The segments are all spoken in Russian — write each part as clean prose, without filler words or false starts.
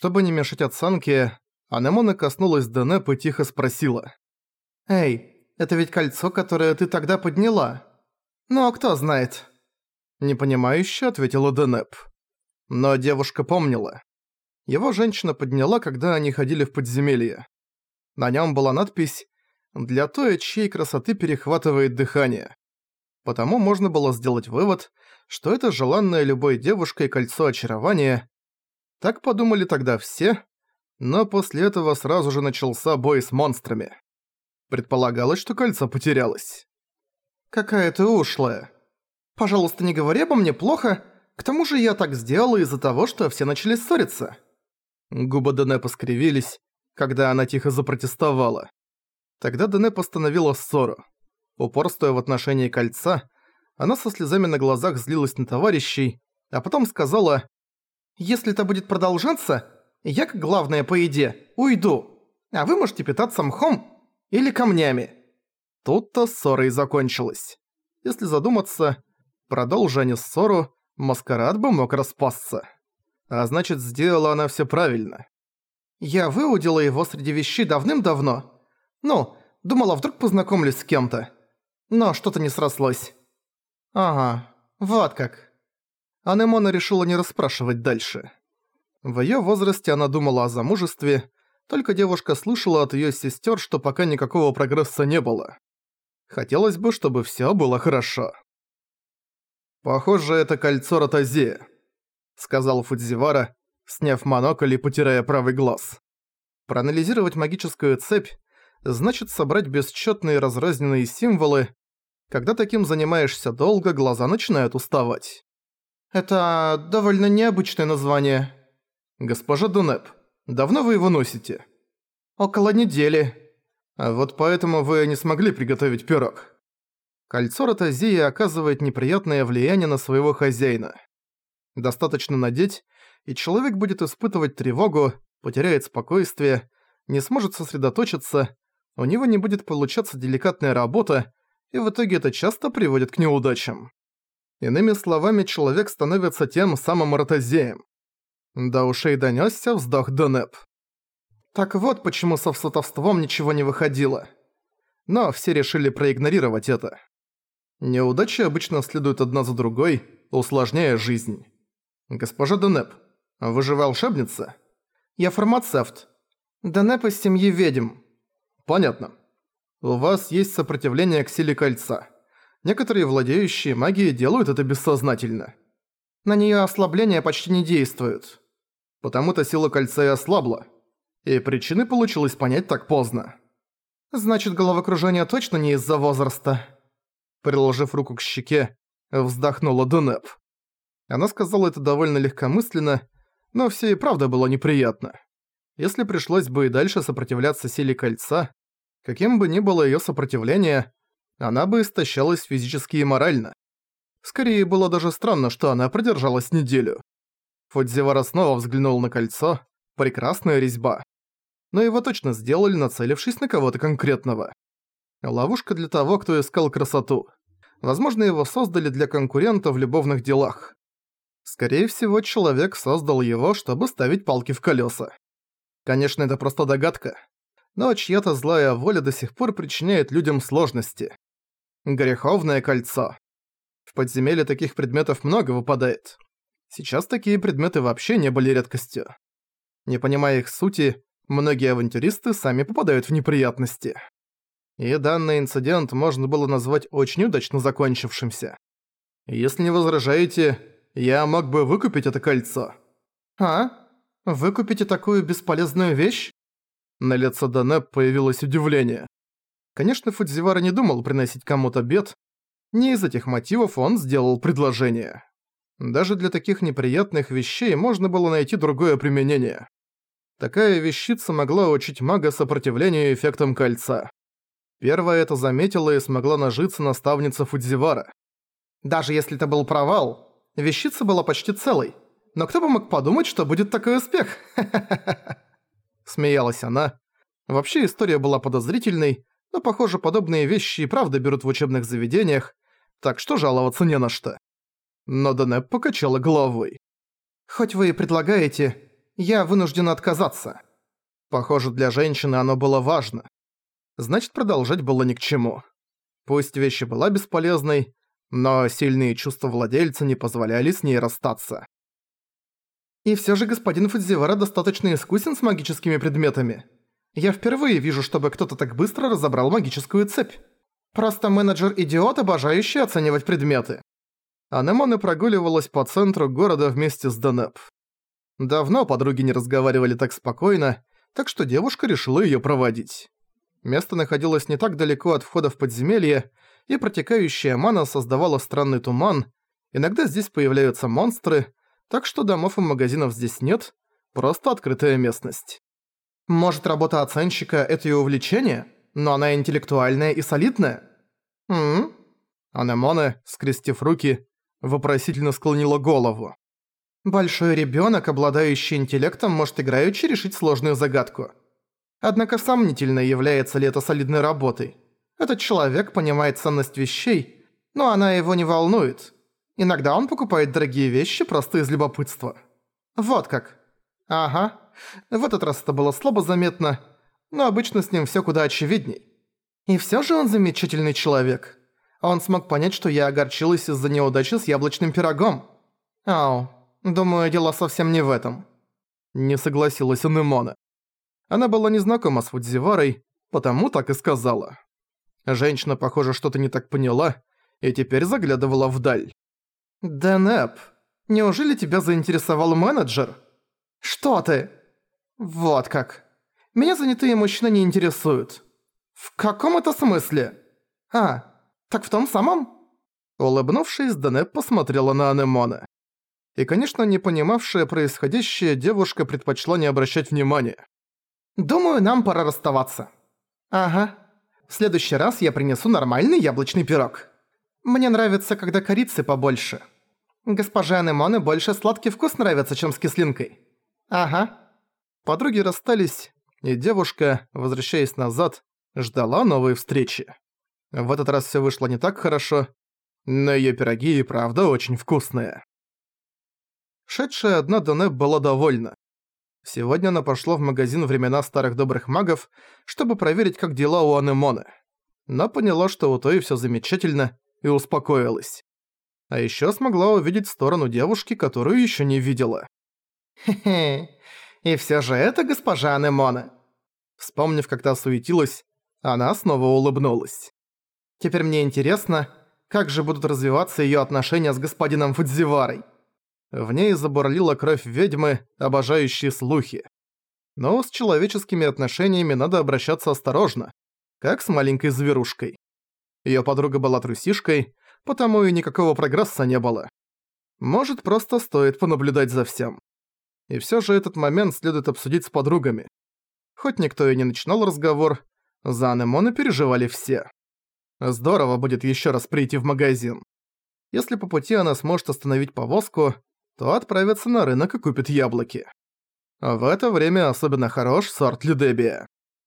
Чтобы не мешать оценке, Анемона коснулась Денеп и тихо спросила. «Эй, это ведь кольцо, которое ты тогда подняла. Ну а кто знает?» Непонимающе ответила Денеп. Но девушка помнила. Его женщина подняла, когда они ходили в подземелье. На нем была надпись «Для той, чьей красоты перехватывает дыхание». Потому можно было сделать вывод, что это желанное любой девушкой кольцо очарования. Так подумали тогда все, но после этого сразу же начался бой с монстрами. Предполагалось, что кольцо потерялось. «Какая ты ушлая. Пожалуйста, не говори обо мне плохо, к тому же я так сделала из-за того, что все начали ссориться». Губы Денеп искривились, когда она тихо запротестовала. Тогда Денеп остановила ссору. Упорствуя в отношении кольца, она со слезами на глазах злилась на товарищей, а потом сказала: «Если это будет продолжаться, я, как главная по еде, уйду, а вы можете питаться мхом или камнями». Тут-то ссора и закончилась. Если задуматься, продолжи они ссору, маскарад бы мог распасться. А значит, сделала она всё правильно. «Я выудила его среди вещей давным-давно. Ну, думала, вдруг познакомлюсь с кем-то. Но что-то не срослось». «Ага, вот как». Анемона решила не расспрашивать дальше. В её возрасте она думала о замужестве, только девушка слышала от её сестёр, что пока никакого прогресса не было. Хотелось бы, чтобы всё было хорошо. «Похоже, это кольцо Ротозея», — сказал Фудзивара, сняв монокль и потирая правый глаз. Проанализировать магическую цепь значит собрать бесчётные разрозненные символы. Когда таким занимаешься долго, глаза начинают уставать. «Это довольно необычное название». «Госпожа Денеп, давно вы его носите?» «Около недели». «А вот поэтому вы не смогли приготовить пирог». Кольцо Ротозея оказывает неприятное влияние на своего хозяина. Достаточно надеть, и человек будет испытывать тревогу, потеряет спокойствие, не сможет сосредоточиться, у него не будет получаться деликатная работа, и в итоге это часто приводит к неудачам. Иными словами, человек становится тем самым Ротозеем. До ушей донёсся вздох Денеп. Так вот почему со сватовством ничего не выходило. Но все решили проигнорировать это. Неудачи обычно следуют одна за другой, усложняя жизнь. «Госпожа Денеп, вы же волшебница?» «Я фармацевт. Денеп из семьи ведьм». «Понятно. У вас есть сопротивление к силе кольца. Некоторые владеющие магией делают это бессознательно. На неё ослабление почти не действует. Потому-то сила кольца и ослабла. И причины получилось понять так поздно». «Значит, головокружение точно не из-за возраста?» Приложив руку к щеке, вздохнула Денеп. Она сказала это довольно легкомысленно, но всё и правда было неприятно. Если пришлось бы и дальше сопротивляться силе кольца, каким бы ни было её сопротивление, она бы истощалась физически и морально. Скорее, было даже странно, что она продержалась неделю. Фудзивара снова взглянул на кольцо. Прекрасная резьба. Но его точно сделали, нацелившись на кого-то конкретного. Ловушка для того, кто искал красоту. Возможно, его создали для конкурента в любовных делах. Скорее всего, человек создал его, чтобы ставить палки в колеса. Конечно, это просто догадка. Но чья-то злая воля до сих пор причиняет людям сложности. Греховное кольцо. В подземелье таких предметов много выпадает. Сейчас такие предметы вообще не были редкостью. Не понимая их сути, многие авантюристы сами попадают в неприятности. И данный инцидент можно было назвать очень удачно закончившимся. Если не возражаете, я мог бы выкупить это кольцо. «А? Выкупите такую бесполезную вещь?» На лице Денеп появилось удивление. Конечно, Фудзивара не думал приносить кому-то бед. Не из этих мотивов он сделал предложение. Даже для таких неприятных вещей можно было найти другое применение. Такая вещица могла учить мага сопротивлению эффектам кольца. Первая это заметила и смогла нажиться наставница Фудзивара. Даже если это был провал, вещица была почти целой. Но кто бы мог подумать, что будет такой успех? Смеялась она. Вообще история была подозрительной, но, похоже, подобные вещи и правда берут в учебных заведениях, так что жаловаться не на что. Но Денеп покачала головой. «Хоть вы и предлагаете, я вынуждена отказаться». Похоже, для женщины оно было важно. Значит, продолжать было ни к чему. Пусть вещь была бесполезной, но сильные чувства владельца не позволяли с ней расстаться. И всё же господин Фудзивара достаточно искусен с магическими предметами. Я впервые вижу, чтобы кто-то так быстро разобрал магическую цепь. Просто менеджер-идиот, обожающий оценивать предметы. Анемоне прогуливалась по центру города вместе с Денеп. Давно подруги не разговаривали так спокойно, так что девушка решила её проводить. Место находилось не так далеко от входа в подземелье, и протекающая мана создавала странный туман. Иногда здесь появляются монстры, так что домов и магазинов здесь нет, просто открытая местность. Может, работа оценщика – это и увлечение, но она интеллектуальная и солидная? Анемоне, скрестив руки, вопросительно склонила голову. Большой ребёнок, обладающий интеллектом, может играючи решить сложную загадку. Однако сомнительно, является ли это солидной работой. Этот человек понимает ценность вещей, но она его не волнует. Иногда он покупает дорогие вещи просто из любопытства. Вот как. Ага. В этот раз это было слабо заметно, но обычно с ним всё куда очевидней. И всё же он замечательный человек. Он смог понять, что я огорчилась из-за неудачи с яблочным пирогом. Ау, думаю, дело совсем не в этом. Не согласилась Анемоне. Она была не знакома с Фудзиварой, потому так и сказала. Женщина, похоже, что-то не так поняла, и теперь заглядывала вдаль. «Денеп, неужели тебя заинтересовал менеджер?» «Что ты?» «Вот как. Меня занятые мужчины не интересуют». «В каком это смысле?» «А, так в том самом?» Улыбнувшись, Денеп посмотрела на Анемоне. И, конечно, не понимавшая происходящее, девушка предпочла не обращать внимания. «Думаю, нам пора расставаться». «Ага. В следующий раз я принесу нормальный яблочный пирог. Мне нравится, когда корицы побольше. Госпоже Анемоне больше сладкий вкус нравится, чем с кислинкой». «Ага». Подруги расстались, и девушка, возвращаясь назад, ждала новой встречи. В этот раз всё вышло не так хорошо, но её пироги и правда очень вкусные. Шедшая одна Денеп была довольна. Сегодня она пошла в магазин «Времена старых добрых магов», чтобы проверить, как дела у Анемоне. Но поняла, что у той всё замечательно, и успокоилась. А ещё смогла увидеть сторону девушки, которую ещё не видела. «Хе-хе, и всё же это госпожа Анемоне». Вспомнив, как та суетилась, она снова улыбнулась. «Теперь мне интересно, как же будут развиваться её отношения с господином Фудзиварой». В ней забурлила кровь ведьмы, обожающей слухи. Но с человеческими отношениями надо обращаться осторожно, как с маленькой зверушкой. Её подруга была трусишкой, потому и никакого прогресса не было. Может, просто стоит понаблюдать за всем. И всё же этот момент следует обсудить с подругами. Хоть никто и не начинал разговор, за Анемоне переживали все. Здорово будет ещё раз прийти в магазин. Если по пути она сможет остановить повозку, то отправится на рынок и купит яблоки. В это время особенно хорош сорт Людебия.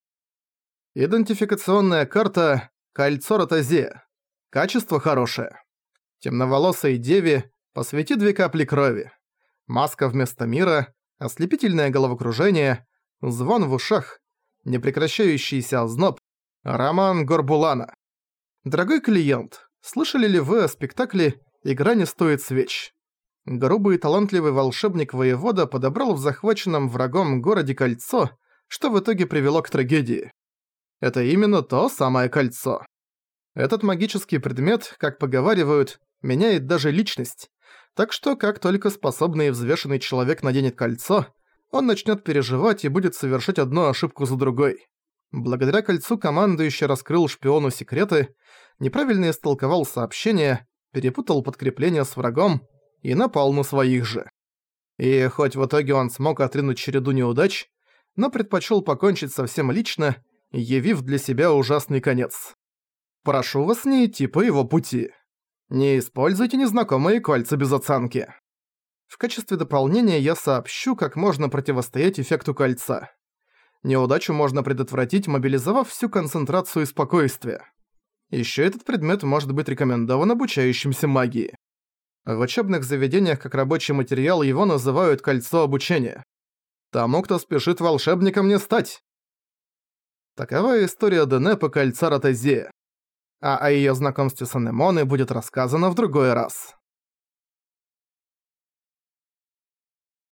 Идентификационная карта «Кольцо Ротазе». Качество хорошее. Темноволосой деве посвяти 2 капли крови. Маска вместо мира, ослепительное головокружение, звон в ушах, непрекращающийся озноб, роман Горбулана. Дорогой клиент, слышали ли вы о спектакле «Игра не стоит свеч»? Грубый и талантливый волшебник-воевода подобрал в захваченном врагом городе кольцо, что в итоге привело к трагедии. Это именно то самое кольцо. Этот магический предмет, как поговаривают, меняет даже личность, так что как только способный и взвешенный человек наденет кольцо, он начнет переживать и будет совершать одну ошибку за другой. Благодаря кольцу командующий раскрыл шпиону секреты, неправильно истолковал сообщение, перепутал подкрепление с врагом и напал на своих же. И хоть в итоге он смог отринуть череду неудач, но предпочел покончить совсем лично, явив для себя ужасный конец. Прошу вас не идти по его пути. Не используйте незнакомые кольца без оценки. В качестве дополнения я сообщу, как можно противостоять эффекту кольца. Неудачу можно предотвратить, мобилизовав всю концентрацию и спокойствие. Ещё этот предмет может быть рекомендован обучающимся магии. В учебных заведениях как рабочий материал его называют «кольцо обучения». Тому, кто спешит волшебником, не стать. Такова история Денеп и кольца Ротезея. А о её знакомстве с Анемоной будет рассказано в другой раз.